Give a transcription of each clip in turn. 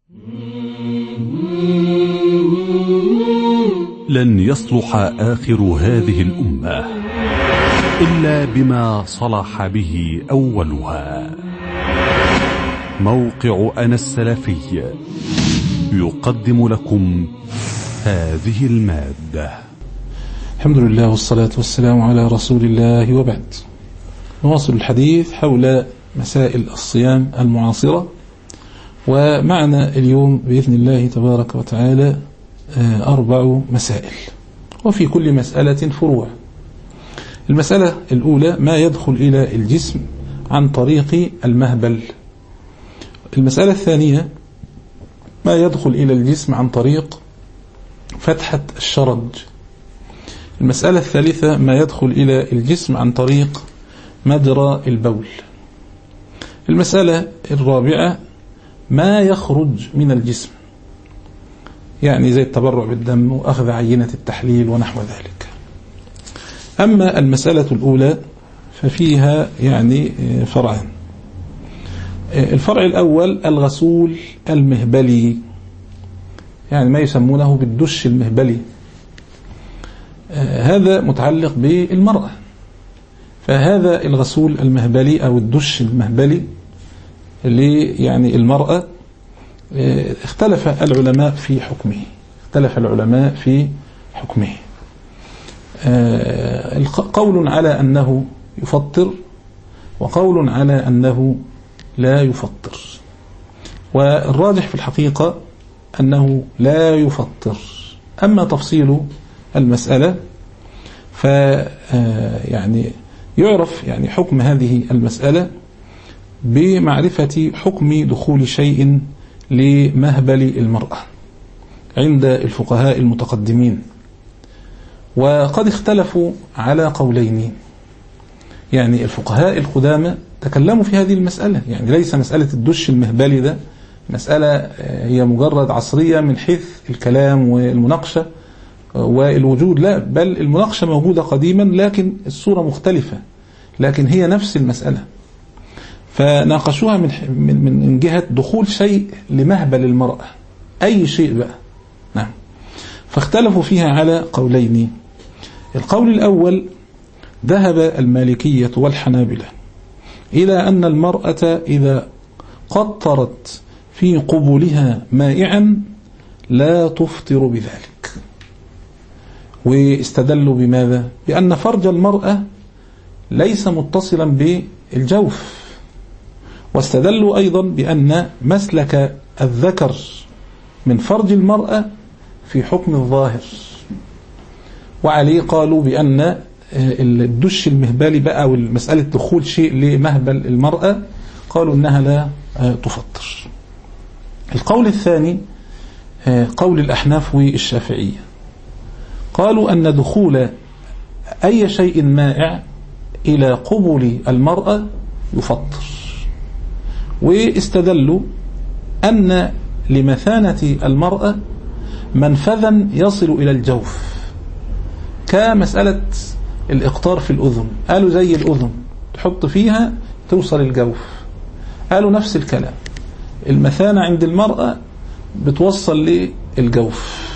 لن يصلح آخر هذه الأمة إلا بما صلح به أولها. موقع أنا السلفي يقدم لكم هذه المادة. الحمد لله والصلاة والسلام على رسول الله، وبعد. نواصل الحديث حول مسائل الصيام المعاصرة، ومعنا اليوم بإذن الله تبارك وتعالى 4 مسائل، وفي كل مسألة فروع. المسألة الأولى: ما يدخل إلى الجسم عن طريق المهبل. المسألة الثانية: ما يدخل إلى الجسم عن طريق فتحة الشرج. المسألة الثالثة: ما يدخل إلى الجسم عن طريق مجرى البول. المسألة الرابعة: ما يخرج من الجسم، يعني زي التبرع بالدم وأخذ عينة التحليل ونحو ذلك. أما المسألة الأولى ففيها يعني فرعان. الفرع الأول: الغسول المهبلي، يعني ما يسمونه بالدش المهبلي. هذا متعلق بالمرأة، فهذا الغسول المهبلي أو الدش المهبلي اللي يعني المرأة اختلف العلماء في حكمه. قول على أنه يفطر، وقول على أنه لا يفطر، والراجح في الحقيقة أنه لا يفطر. أما تفصيل المسألة يعني يعرف يعني حكم هذه المسألة بمعرفة حكم دخول شيء لمهبل المرأة عند الفقهاء المتقدمين، وقد اختلفوا على قولين. يعني الفقهاء القدامى تكلموا في هذه المسألة، يعني ليس مسألة الدش المهبلي ده مسألة هي مجرد عصرية من حيث الكلام والمناقشة والوجود، لا، بل المناقشة موجودة قديما لكن الصورة مختلفة، لكن هي نفس المسألة. فناقشوها من جهة دخول شيء لمهبل المرأة، أي شيء بقى. نعم. فاختلفوا فيها على قولين. القول الأول: ذهب المالكية والحنابلة إلى أن المرأة إذا قطرت في قبولها مائعا لا تفطر بذلك. واستدلوا بماذا؟ بأن فرج المرأة ليس متصلا بالجوف، واستدلوا أيضا بأن مسلك الذكر من فرج المرأة في حكم الظاهر، وعليه قالوا بأن الدش المهبلي بقى أو مسألة دخول شيء لمهبل المرأة قالوا إنها لا تفطر. القول الثاني قول الأحناف والشافعية، قالوا أن دخول أي شيء مائع إلى قبل المرأة يفطر، واستدلوا أن لمثانة المرأة منفذا يصل إلى الجوف، كمسألة الإقطار في الأذن. قالوا زي الأذن تحط فيها توصل الجوف، قالوا نفس الكلام، المثانة عند المرأة بتوصل للجوف.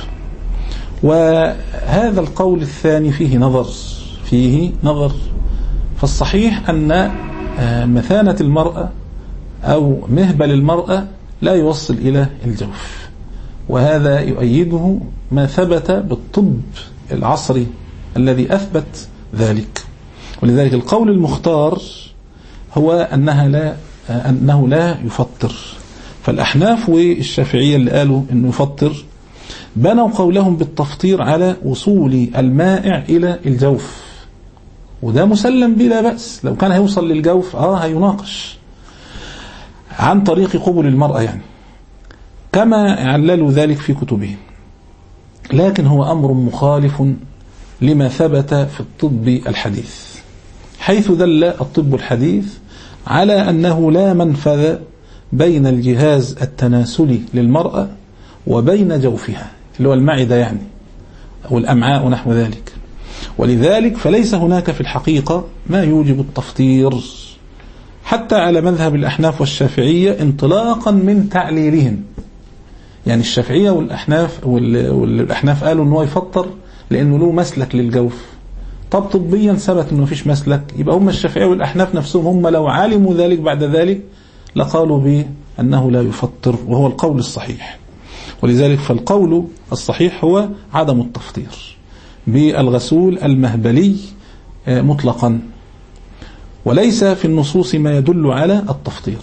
وهذا القول الثاني فيه نظر. فالصحيح أن مثانة المرأة أو مهبل المرأة لا يوصل إلى الجوف، وهذا يؤيده ما ثبت بالطب العصري الذي أثبت ذلك. ولذلك القول المختار هو أنه لا يفطر. فالأحناف والشافعية اللي قالوا أنه يفطر بنوا قولهم بالتفطير على وصول المائع إلى الجوف، وده مسلم بلا بأس. لو كان هيوصل للجوف هيناقش عن طريق قبول المرأة، يعني كما عللوا ذلك في كتبهم. لكن هو أمر مخالف لما ثبت في الطب الحديث، حيث دل الطب الحديث على أنه لا منفذ بين الجهاز التناسلي للمرأة وبين جوفها اللي هو المعدة يعني أو الأمعاء ونحو ذلك. ولذلك فليس هناك في الحقيقة ما يوجب التفطير حتى على مذهب الأحناف والشافعية انطلاقا من تعليلهم. يعني الشافعية والأحناف قالوا أنه يفطر لأنه له مسلك للجوف. طب طبيا ثبت أنه مفيش مسلك، يبقى هم الشافعية والأحناف نفسهم هم لو علموا ذلك بعد ذلك لقالوا بأنه لا يفطر، وهو القول الصحيح. ولذلك فالقول الصحيح هو عدم التفطير بالغسول المهبلي مطلقا، وليس في النصوص ما يدل على التفطير.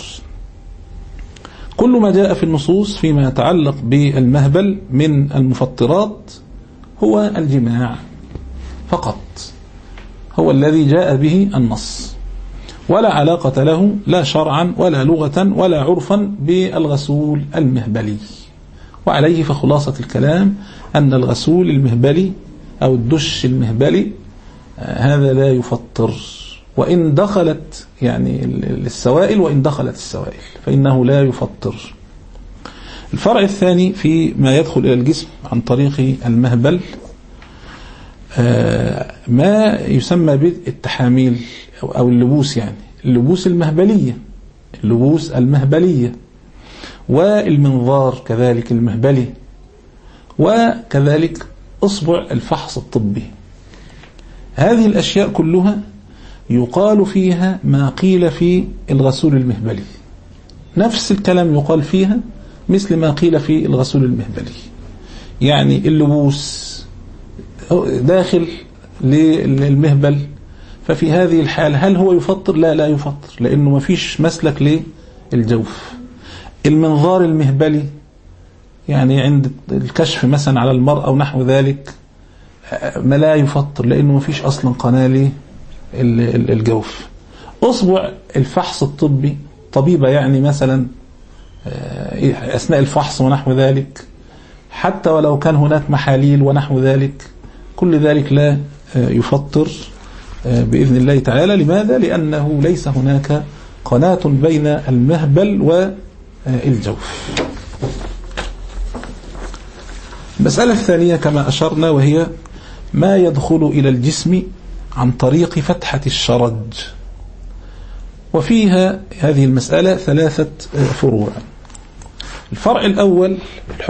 كل ما جاء في النصوص فيما يتعلق بالمهبل من المفطرات هو الجماع فقط، هو الذي جاء به النص، ولا علاقة له لا شرعا ولا لغة ولا عرفا بالغسول المهبلي. وعليه فخلاصة الكلام أن الغسول المهبلي أو الدش المهبلي هذا لا يفطر، وإن دخلت يعني السوائل، وإن دخلت السوائل فإنه لا يفطر. الفرع الثاني في ما يدخل إلى الجسم عن طريق المهبل ما يسمى بالتحاميل أو اللبوس، يعني اللبوس المهبلية والمنظار كذلك المهبلي، وكذلك أصبع الفحص الطبي. هذه الأشياء كلها يقال فيها ما قيل في الغسول المهبلي، نفس الكلام يقال فيها مثل ما قيل في الغسول المهبلي. يعني اللبوس داخل للمهبل، ففي هذه الحال هل هو يفطر؟ لا يفطر، لأنه ما فيش مسلك للجوف. المنظار المهبلي يعني عند الكشف مثلا على المرأة أو نحو ذلك ما لا يفطر، لأنه ما فيش أصلا قناة للجوف. أصبع الفحص الطبي، طبيبة يعني مثلا أثناء الفحص ونحو ذلك، حتى ولو كان هناك محاليل ونحو ذلك، كل ذلك لا يفطر بإذن الله تعالى. لماذا؟ لأنه ليس هناك قناة بين المهبل والجوف. المسألة الثانية كما أشرنا، وهي ما يدخل إلى الجسم عن طريق فتحة الشرج، وفيها هذه المسألة 3 فروع. الفرع الأول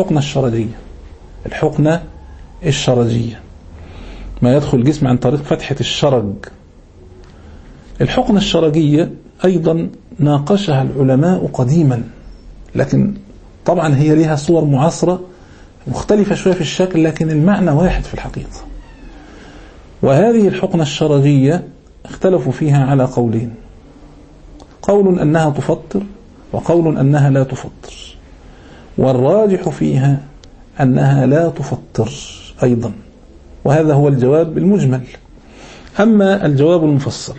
الحقنة الشرجية، ما يدخل الجسم عن طريق فتحة الشرج. الحقنة الشرجية أيضا ناقشها العلماء قديما، لكن طبعا هي لها صور معاصرة مختلفة شوية في الشكل، لكن المعنى واحد في الحقيقة. وهذه الحقنة الشرجية اختلفوا فيها على قولين، قول أنها تفطر وقول أنها لا تفطر، والراجح فيها أنها لا تفطر أيضا، وهذا هو الجواب المجمل. أما الجواب المفصل،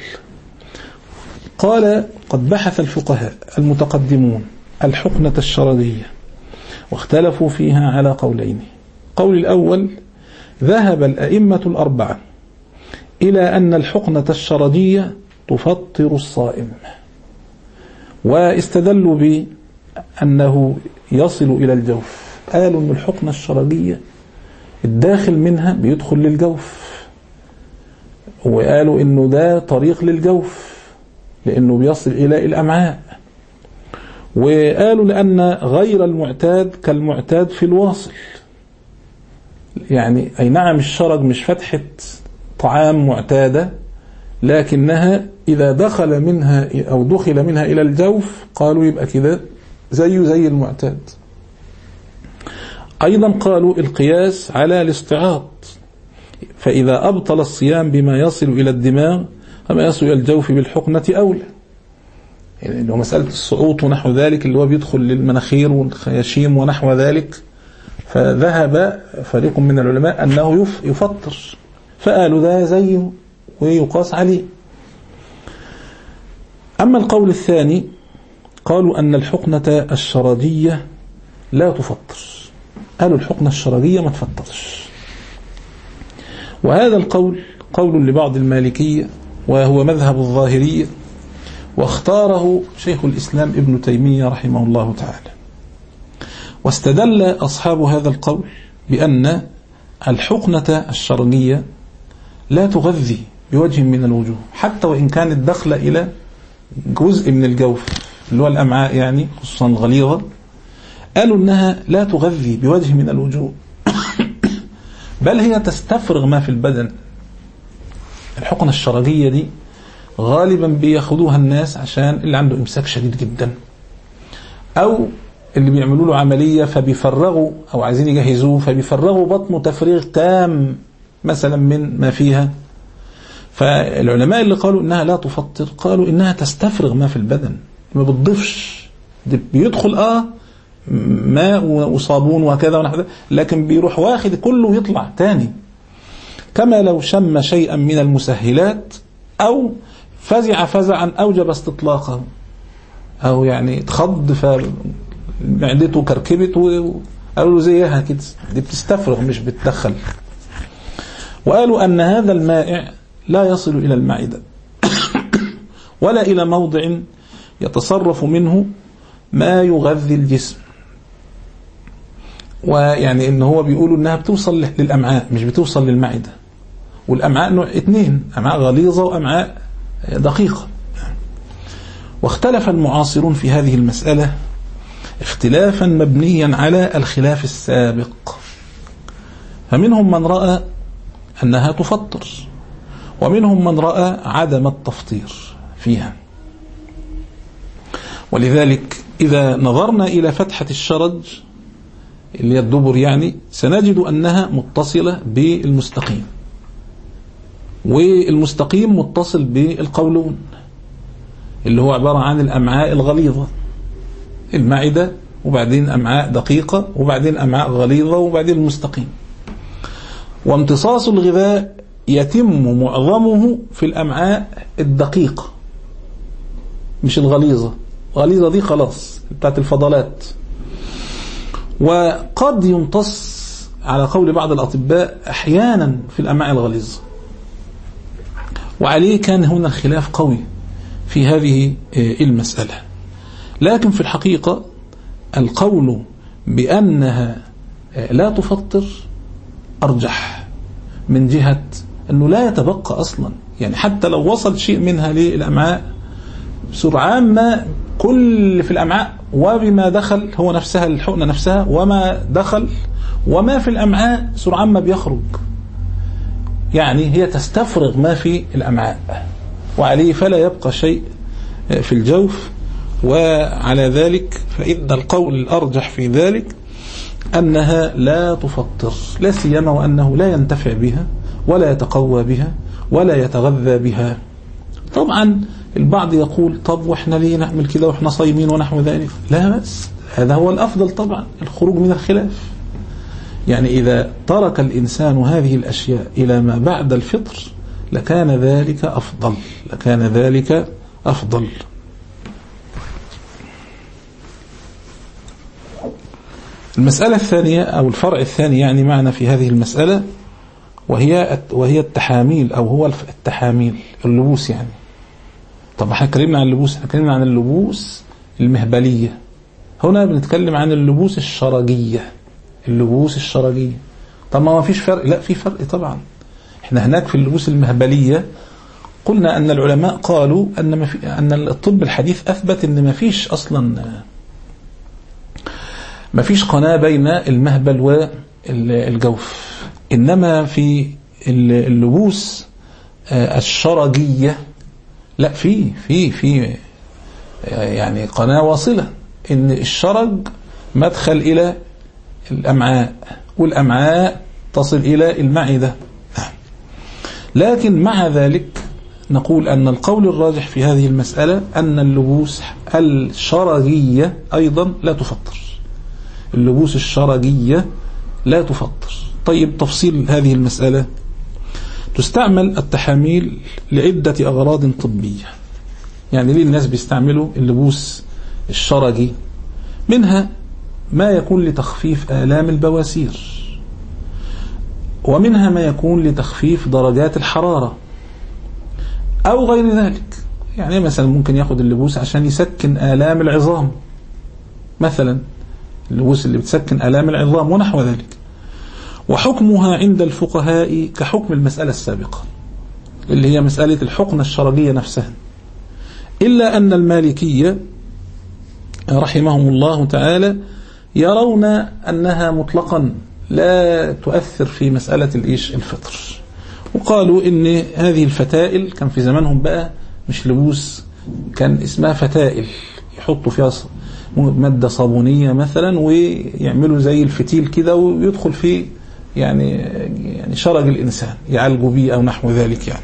قال قد بحث الفقهاء المتقدمون الحقنة الشرجية واختلفوا فيها على قولين. قول الأول: ذهب الأئمة الأربعة إلى أن الحقنة الشرجية تفطر الصائم، واستدلوا بأنه يصل إلى الجوف. قالوا أن الحقنة الشرجية الداخل منها بيدخل للجوف، وقالوا أنه ده طريق للجوف لأنه بيصل إلى الأمعاء، وقالوا لأن غير المعتاد كالمعتاد في الواصل. يعني أي نعم الشرج مش فتحة طعام معتادة، لكنها إذا دخل منها أو دخل منها إلى الجوف قالوا يبقى كده زي المعتاد. أيضا قالوا القياس على الاستعاض، فإذا أبطل الصيام بما يصل إلى الدماغ فما يصل إلى الجوف بالحقنة أولى. يعني لو مسألة الصعوط ونحو ذلك اللي هو بيدخل للمناخير والخياشيم ونحو ذلك، فذهب فريق من العلماء أنه يفطر، فقالوا ده زيه ويقاس عليه. أما القول الثاني قالوا أن الحقنة الشرجية لا تفطر، قالوا الحقنة الشرجية ما تفطرش. وهذا القول قول لبعض المالكية، وهو مذهب الظاهرية، واختاره شيخ الإسلام ابن تيمية رحمه الله تعالى. واستدل أصحاب هذا القول بأن الحقنة الشرجية لا تغذي بوجه من الوجوه، حتى وإن كانت داخلة إلى جزء من الجوف اللي هو الأمعاء، يعني خصوصا الغليظة، قالوا إنها لا تغذي بوجه من الوجوه بل هي تستفرغ ما في البدن. الحقنة الشرجية دي غالبا بياخدوها الناس عشان اللي عنده إمساك شديد جدا، أو اللي بيعملوا له عملية فبيفرغوا أو عايزين يجهزوه فبيفرغوا بطنه تفريغ تام مثلا من ما فيها. فالعلماء اللي قالوا إنها لا تفطر قالوا إنها تستفرغ ما في البدن، ما بتضيفش، بيدخل ماء وصابون وكذا ونحو، لكن بيروح واخد كله ويطلع تاني، كما لو شم شيئا من المسهلات أو فزع فزعا أوجب استطلاقه، أو يعني اتخض فمعدته كركبت وقالوا له زيها كده، دي بتستفرغ مش بتدخل. وقالوا أن هذا المائع لا يصل إلى المعدة ولا إلى موضع يتصرف منه ما يغذي الجسم، ويعني إن هو بيقولوا إنها بتوصل للأمعاء مش بتوصل للمعدة. والأمعاء نوع اتنين، أمعاء غليظة وأمعاء دقيقة. واختلف المعاصرون في هذه المسألة اختلافا مبنيا على الخلاف السابق، فمنهم من رأى أنها تفطر، ومنهم من رأى عدم التفطير فيها. ولذلك إذا نظرنا إلى فتحة الشرج اللي هي الدبر يعني سنجد أنها متصلة بالمستقيم، والمستقيم متصل بالقولون اللي هو عبارة عن الأمعاء الغليظة، المعدة وبعدين أمعاء دقيقة وبعدين أمعاء غليظة وبعدين المستقيم. وامتصاص الغذاء يتم معظمه في الأمعاء الدقيقة مش الغليظة، الغليظة دي خلاص بتاعت الفضلات. وقد يمتص على قول بعض الأطباء أحيانا في الأمعاء الغليظة، وعليه كان هنا الخلاف قوي في هذه المسألة. لكن في الحقيقة القول بأنها لا تفطر أرجح، من جهة أنه لا يتبقى أصلا، يعني حتى لو وصل شيء منها للأمعاء سرعان ما كل في الأمعاء وبما دخل هو نفسها الحقنة نفسها وما دخل وما في الأمعاء سرعان ما بيخرج، يعني هي تستفرغ ما في الأمعاء، وعليه فلا يبقى شيء في الجوف. وعلى ذلك فإن القول الأرجح في ذلك أنها لا تفطر، لا سيما وأنه لا ينتفع بها ولا يتقوى بها ولا يتغذى بها. طبعا البعض يقول طب وإحنا ليه نعمل كده وإحنا صايمين ونحو ذلك؟ لا بس هذا هو الأفضل طبعا، الخروج من الخلاف. يعني إذا ترك الإنسان هذه الأشياء إلى ما بعد الفطر لكان ذلك أفضل، لكان ذلك أفضل. المسألة الثانية أو الفرع الثاني يعني معنا في هذه المسألة وهي التحاميل، أو هو التحاميل اللبوس. يعني طب احنا اتكلمنا عن اللبوس، احنا اتكلمنا عن اللبوس المهبلية، هنا بنتكلم عن اللبوس الشرجية. اللبوس الشرجية طب ما فيش فرق؟ لا في فرق طبعا. احنا هناك في اللبوس المهبلية قلنا أن العلماء قالوا أن الطب الحديث أثبت أن ما فيش أصلا، ما فيش قناة بين المهبل والجوف، إنما في اللبوس الشرجية لا في يعني قناة واصلة، إن الشرج مدخل إلى الأمعاء والأمعاء تصل إلى المعدة. لكن مع ذلك نقول أن القول الراجح في هذه المسألة أن اللبوس الشرجية أيضا لا تفطر، اللبوس الشرجية لا تفطر. طيب تفصيل هذه المسألة، تستعمل التحاميل لعدة أغراض طبية. يعني ليه الناس بيستعملوا اللبوس الشرجي؟ منها ما يكون لتخفيف آلام البواسير، ومنها ما يكون لتخفيف درجات الحرارة أو غير ذلك. يعني مثلا ممكن ياخد اللبوس عشان يسكن آلام العظام مثلا، اللبوس اللي بتسكن آلام العظام ونحو ذلك. وحكمها عند الفقهاء كحكم المسألة السابقة اللي هي مسألة الحقنة الشرجية نفسها، إلا أن المالكية رحمهم الله تعالى يرون أنها مطلقا لا تؤثر في مسألة الفطر، وقالوا إن هذه الفتائل كان في زمانهم بقى مش لبوس، كان اسمها فتائل، يحطوا فيها مادة صابونية مثلا ويعملوا زي الفتيل كده ويدخل فيه يعني شرج الإنسان يعالجوا به أو نحو ذلك يعني.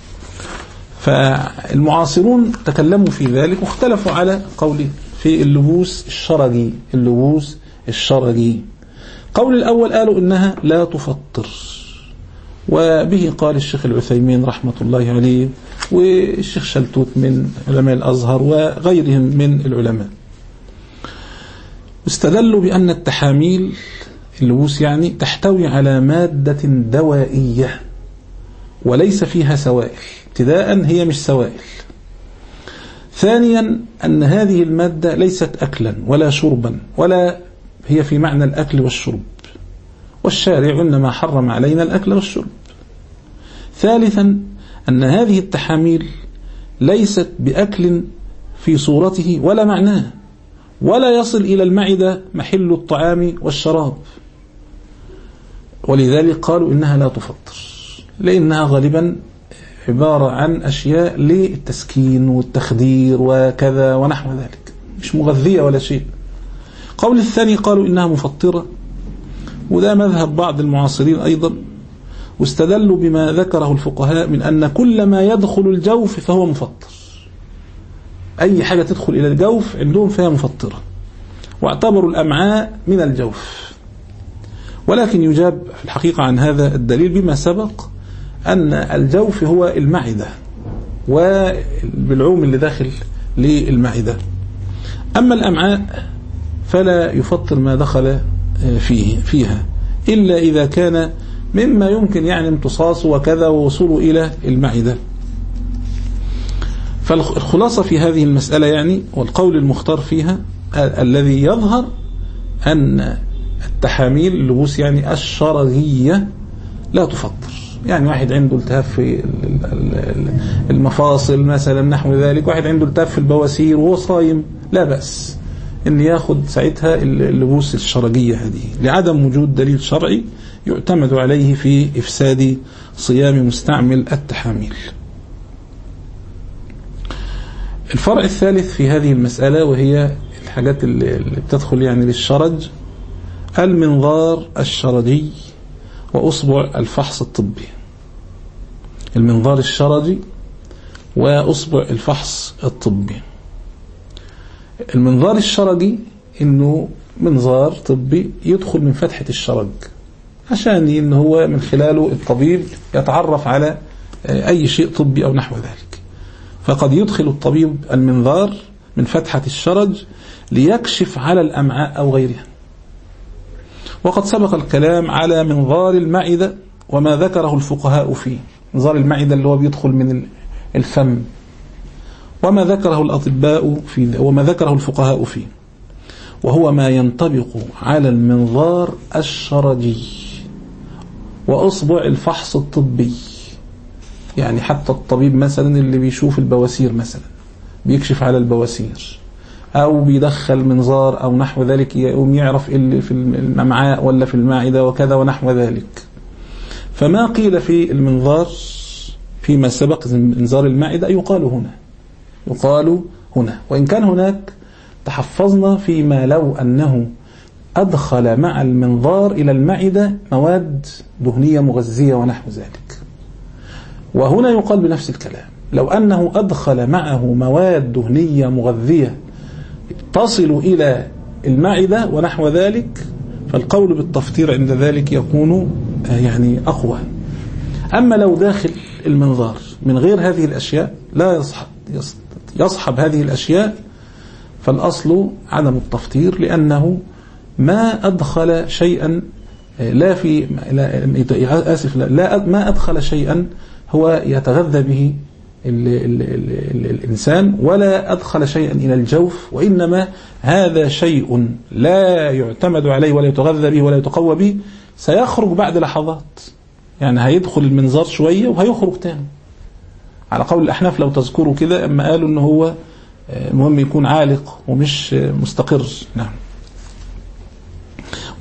فالمعاصرون تكلموا في ذلك واختلفوا على قول في اللبوس الشرجي. اللبوس الشرجي قول الأول قالوا إنها لا تفطر، وبه قال الشيخ العثيمين رحمة الله عليه والشيخ شلتوت من علماء الأزهر وغيرهم من العلماء. استدلوا بأن التحاميل اللبوس يعني تحتوي على مادة دوائية وليس فيها سوائل. ابتداء هي مش سوائل. ثانيا أن هذه المادة ليست أكلا ولا شربا، ولا هي في معنى الأكل والشرب، والشارع إنما حرم علينا الأكل والشرب. ثالثا أن هذه التحاميل ليست بأكل في صورته ولا معناه، ولا يصل إلى المعدة محل الطعام والشراب، ولذلك قالوا إنها لا تفطر، لأنها غالبا عبارة عن أشياء للتسكين والتخدير وكذا ونحو ذلك، مش مغذية ولا شيء. قول الثاني قالوا إنها مفطرة، وده مذهب بعض المعاصرين أيضا، واستدلوا بما ذكره الفقهاء من أن كل ما يدخل الجوف فهو مفطر. أي حاجة تدخل إلى الجوف عندهم فهي مفطرة، واعتبروا الأمعاء من الجوف. ولكن يجاب في الحقيقة عن هذا الدليل بما سبق أن الجوف هو المعدة والبلعوم اللي داخل للمعدة. أما الأمعاء فلا يفطر ما دخل فيها إلا إذا كان مما يمكن يعني امتصاصه وكذا ووصوله إلى المعدة. فالخلاصة في هذه المسألة يعني، والقول المختار فيها الذي يظهر أن التحاميل اللبوس يعني الشرجية لا تفطر. يعني واحد عنده التهاب في المفاصل مثلا نحو ذلك، واحد عنده التهاب في البواسير وهو صايم، لا بأس إن ياخد ساعتها اللبوس الشرجية هذه، لعدم وجود دليل شرعي يعتمد عليه في إفساد صيام مستعمل التحاميل. الفرع الثالث في هذه المسألة، وهي الحاجات اللي بتدخل يعني للشرج، المنظار الشرجي وأصبع الفحص الطبي. المنظار الشرجي وأصبع الفحص الطبي. المنظار الشرجي إنه منظار طبي يدخل من فتحة الشرج، عشان إنه هو من خلاله الطبيب يتعرف على أي شيء طبي أو نحو ذلك. فقد يدخل الطبيب المنظار من فتحة الشرج ليكشف على الأمعاء أو غيرها. وقد سبق الكلام على منظار المعدة وما ذكره الفقهاء فيه. منظار المعدة اللي هو بيدخل من الفم، وما ذكره الأطباء فيه وما ذكره الفقهاء فيه، وهو ما ينطبق على المنظار الشرجي وأصبع الفحص الطبي. يعني حتى الطبيب مثلا اللي بيشوف البواسير مثلا بيكشف على البواسير، أو بيدخل منظار أو نحو ذلك يقوم يعرف اللي في الأمعاء ولا في المعدة وكذا ونحو ذلك. فما قيل في المنظار فيما سبق منظار المعدة يقال هنا، وإن كان هناك تحفظنا فيما لو أنه أدخل مع المنظار إلى المعدة مواد دهنية مغذية ونحو ذلك. وهنا يقال بنفس الكلام، لو أنه أدخل معه مواد دهنية مغذية تصل إلى المعدة ونحو ذلك، فالقول بالتفطير عند ذلك يكون يعني أقوى. أما لو داخل المنظار من غير هذه الأشياء لا يصحب هذه الأشياء، فالأصل عدم التفطير، لأنه ما أدخل شيئا ما أدخل شيئا هو يتغذى به الإنسان، ولا أدخل شيئا إلى الجوف، وإنما هذا شيء لا يعتمد عليه ولا يتغذى به ولا يتقوى به، سيخرج بعد لحظات. يعني هيدخل المنظار شوية وهيخرج تاني، على قول الأحناف لو تذكروا كده، أما قالوا إنه هو المهم يكون عالق ومش مستقر. نعم.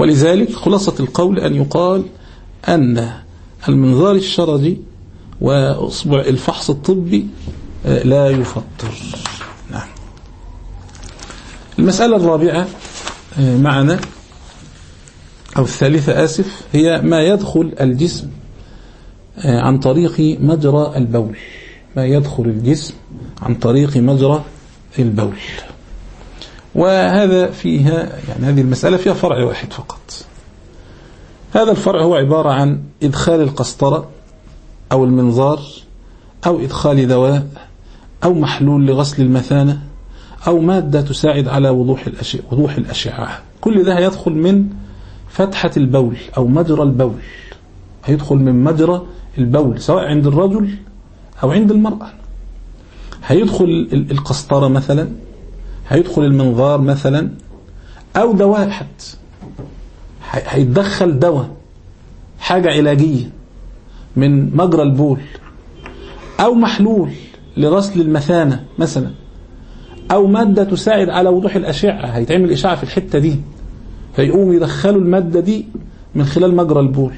ولذلك خلاصة القول أن يقال أن المنظار الشرجي وأصبع الفحص الطبي لا يفطر. نعم. المسألة الرابعة معنا أو الثالثة آسف، هي ما يدخل الجسم عن طريق مجرى البول. ما يدخل الجسم عن طريق مجرى البول. وهذا فيها يعني هذه المسألة فيها فرع واحد فقط. هذا الفرع هو عبارة عن إدخال القسطرة أو المنظار أو إدخال دواء أو محلول لغسل المثانة أو مادة تساعد على وضوح الأشعة. كل ده هيدخل من فتحة البول أو مجرى البول، هيدخل من مجرى البول سواء عند الرجل أو عند المرأة. هيدخل القسطرة مثلا، هيدخل المنظار مثلا، أو دواء حتى هيتدخل دواء حاجة علاجية من مجرى البول، أو محلول لغسل المثانة مثلا، أو مادة تساعد على وضوح الأشعة، هيتعمل إشعة في الحتة دي فيقوم يدخلوا المادة دي من خلال مجرى البول.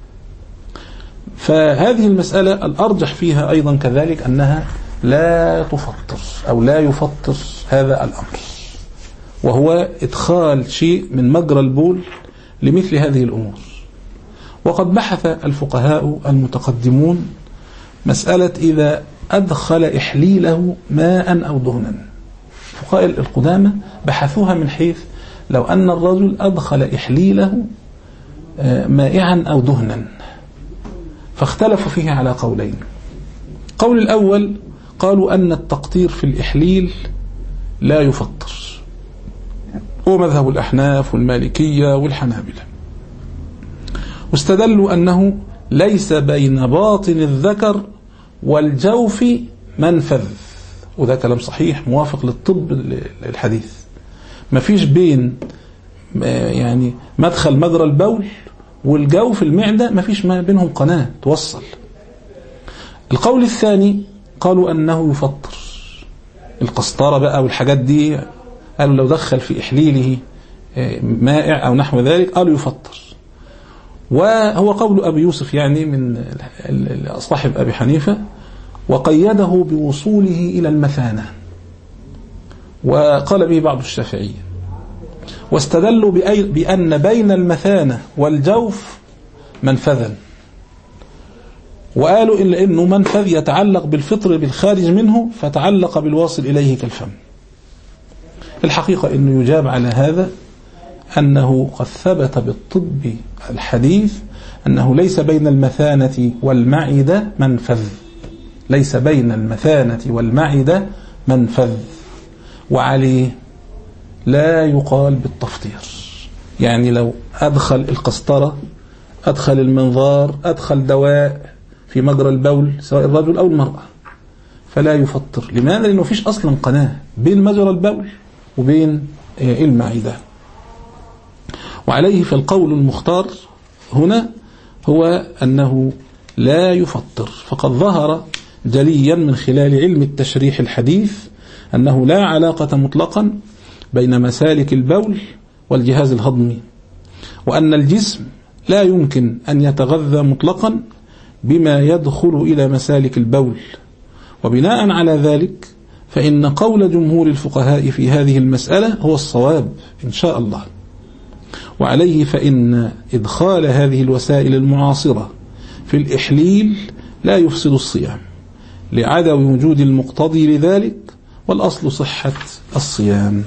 فهذه المسألة الأرجح فيها أيضا كذلك أنها لا تفطر أو لا يفطر هذا الأمر، وهو إدخال شيء من مجرى البول لمثل هذه الأمور. وقد بحث الفقهاء المتقدمون مسألة إذا أدخل إحليله ماء أو دهنا. الفقهاء القدامى بحثوها من حيث لو أن الرجل أدخل إحليله مائعا أو دهنا، فاختلفوا فيه على قولين. قول الأول قالوا أن التقطير في الإحليل لا يفطر، هو مذهب الأحناف والمالكية والحنابلة، واستدلوا أنه ليس بين باطن الذكر والجوف منفذ، وده كلام صحيح موافق للطب الحديث. ما فيش بين يعني مدخل مجرى البول والجوف المعدة ما فيش ما بينهم قناة توصل. القول الثاني قالوا أنه يفطر القسطرة بقى والحاجات دي، قالوا لو دخل في إحليله مائع أو نحو ذلك قالوا يفطر. وهو قول أبي يوسف يعني من صاحب أبي حنيفة، وقيده بوصوله إلى المثانة، وقال به بعض الشافعية، واستدلوا بأن بين المثانة والجوف منفذا، وقالوا إنه منفذ يتعلق بالفطر بالخارج منه فتعلق بالواصل إليه كالفم. الحقيقة أنه يجاب على هذا أنه قد ثبت بالطب الحديث أنه ليس بين المثانة والمعدة منفذ، ليس بين المثانة والمعدة منفذ، وعليه لا يقال بالتفطير. يعني لو أدخل القسطرة، أدخل المنظار، أدخل دواء في مجرى البول سواء الرجل أو المرأة فلا يفطر. لماذا؟ لأنه فيش أصلا قناة بين مجرى البول وبين المعدة. وعليه فالقول المختار هنا هو أنه لا يفطر، فقد ظهر جليا من خلال علم التشريح الحديث أنه لا علاقة مطلقا بين مسالك البول والجهاز الهضمي، وأن الجسم لا يمكن أن يتغذى مطلقا بما يدخل إلى مسالك البول. وبناء على ذلك فإن قول جمهور الفقهاء في هذه المسألة هو الصواب إن شاء الله. وعليه فإن إدخال هذه الوسائل المعاصرة في الإحليل لا يفسد الصيام لعدم وجود المقتضي لذلك، والأصل صحة الصيام.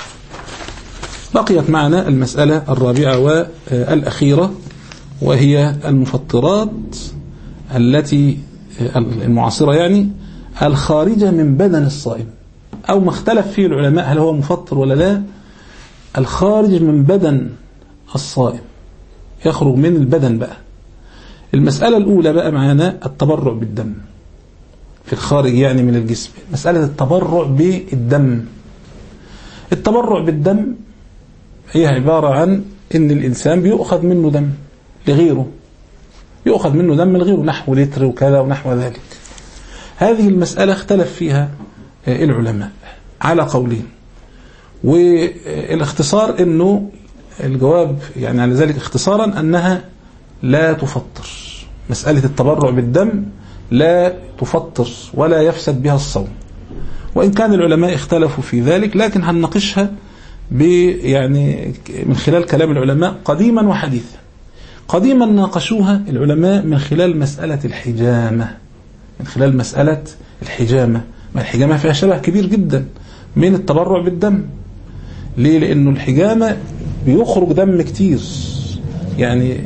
بقيت معنا المسألة الرابعة والأخيرة، وهي المفطرات التي المعاصرة يعني الخارجة من بدن الصائم، أو ما اختلف فيه العلماء هل هو مفطر ولا لا. الخارج من بدن الصائم، يخرج من البدن بقى. المسألة الأولى بقى معنا التبرع بالدم في الخارج يعني من الجسم، مسألة التبرع بالدم. التبرع بالدم هي عبارة عن إن الإنسان بيؤخذ منه دم لغيره، يؤخذ منه دم لغيره نحو لتر وكذا ونحو ذلك. هذه المسألة اختلف فيها العلماء على قولين، والاختصار إنه الجواب يعني على ذلك اختصارا أنها لا تفطر. مسألة التبرع بالدم لا تفطر ولا يفسد بها الصوم، وإن كان العلماء اختلفوا في ذلك، لكن هنناقشها يعني من خلال كلام العلماء قديما وحديثا. قديما ناقشوها العلماء من خلال مسألة الحجامة، ما الحجامة فيها شبه كبير جدا من التبرع بالدم. ليه؟ لأنه الحجامة بيخرج دم كتير، يعني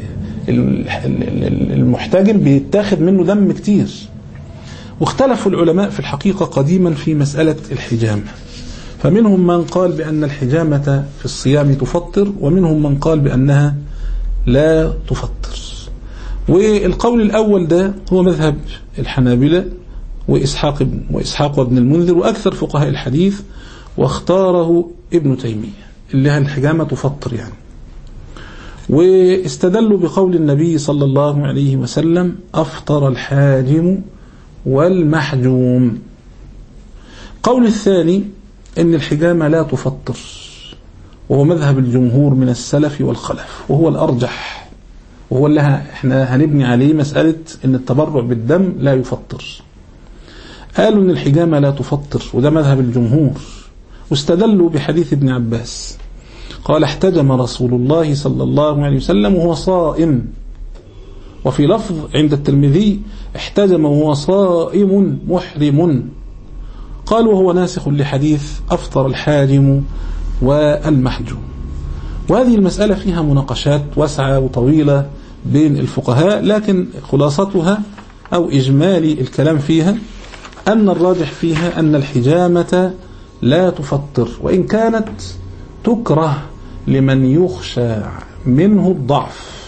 المحتجم بيتاخد منه دم كتير. واختلفوا العلماء في الحقيقة قديما في مسألة الحجامة، فمنهم من قال بأن الحجامة في الصيام تفطر، ومنهم من قال بأنها لا تفطر. والقول الأول ده هو مذهب الحنابلة وإسحاق وابن المنذر وأكثر فقهاء الحديث، واختاره ابن تيمية اللي هي الحجامة تفطر يعني. واستدلوا بقول النبي صلى الله عليه وسلم: أفطر الحاجم والمحجوم. قول الثاني أن الحجامة لا تفطر، وهو مذهب الجمهور من السلف والخلف، وهو الأرجح، وهو اللي احنا هنبني عليه مسألة أن التبرع بالدم لا يفطر. قالوا أن الحجامة لا تفطر، وده مذهب الجمهور، واستدلوا بحديث ابن عباس قال: احتجم رسول الله صلى الله عليه وسلم وهو صائم. وفي لفظ عند الترمذي: احتجم وهو صائم محرم. قال: وهو ناسخ لحديث أفطر الحاجم والمحجوم. وهذه المسألة فيها مناقشات واسعة وطويلة بين الفقهاء، لكن خلاصتها أو إجمالي الكلام فيها أن الراجح فيها أن الحجامة لا تفطر، وإن كانت تكره لمن يخشى منه الضعف.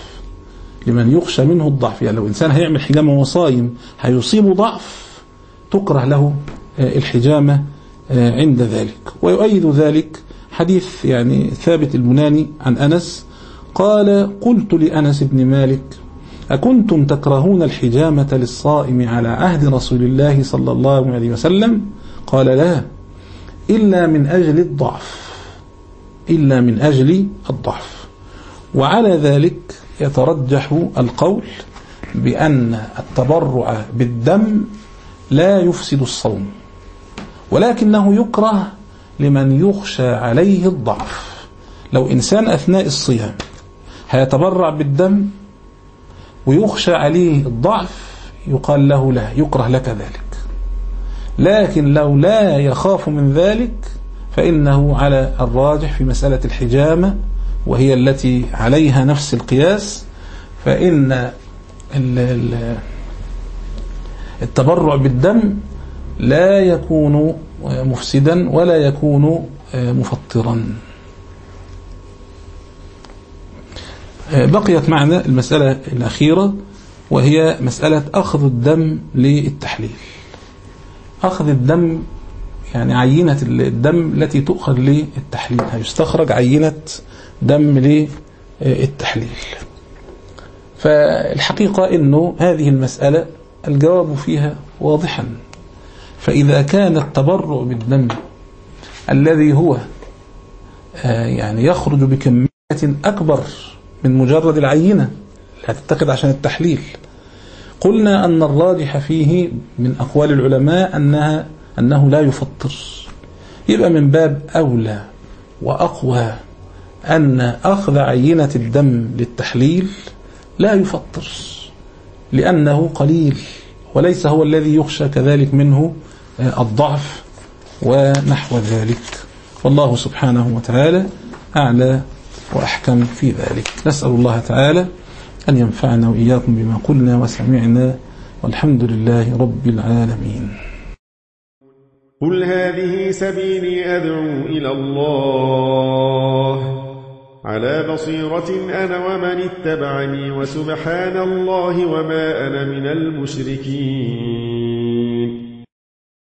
يعني لو إنسان هيعمل حجامة وهو صايم هيصيب ضعف، تكره له الحجامة عند ذلك. ويؤيد ذلك حديث يعني ثابت البناني عن أنس قال: قلت لأنس بن مالك: أكنتم تكرهون الحجامة للصائم على عهد رسول الله صلى الله عليه وسلم؟ قال: لا، إلا من أجل الضعف. وعلى ذلك يترجح القول بأن التبرع بالدم لا يفسد الصوم، ولكنه يكره لمن يخشى عليه الضعف. لو إنسان أثناء الصيام هيتبرع بالدم ويخشى عليه الضعف، يقال له لا، يكره لك ذلك. لكن لو لا يخاف من ذلك فإنه على الراجح في مسألة الحجامة، وهي التي عليها نفس القياس، فإن التبرع بالدم لا يكون مفسدا ولا يكون مفطرا. بقيت معنا المسألة الأخيرة، وهي مسألة أخذ الدم للتحليل. أخذ الدم يعني عينة الدم التي تؤخذ للتحليل، هيستخرج عينة دم للتحليل. فالحقيقة إنه هذه المسألة الجواب فيها واضحا. فإذا كان التبرع بالدم الذي هو يعني يخرج بكمية أكبر من مجرد العينة اللي هتتخذ عشان التحليل، قلنا أن الراجح فيه من أقوال العلماء أنه لا يفطر. يبقى من باب أولى وأقوى أن أخذ عينة الدم للتحليل لا يفطر، لأنه قليل وليس هو الذي يخشى كذلك منه الضعف ونحو ذلك. والله سبحانه وتعالى أعلى وأحكم في ذلك. نسأل الله تعالى أن ينفعنا وإياكم بما قلنا وسمعنا، والحمد لله رب العالمين. قل هذه سبيلي أدعو إلى الله على بصيرة أنا ومن اتبعني، وسبحان الله وما أنا من المشركين.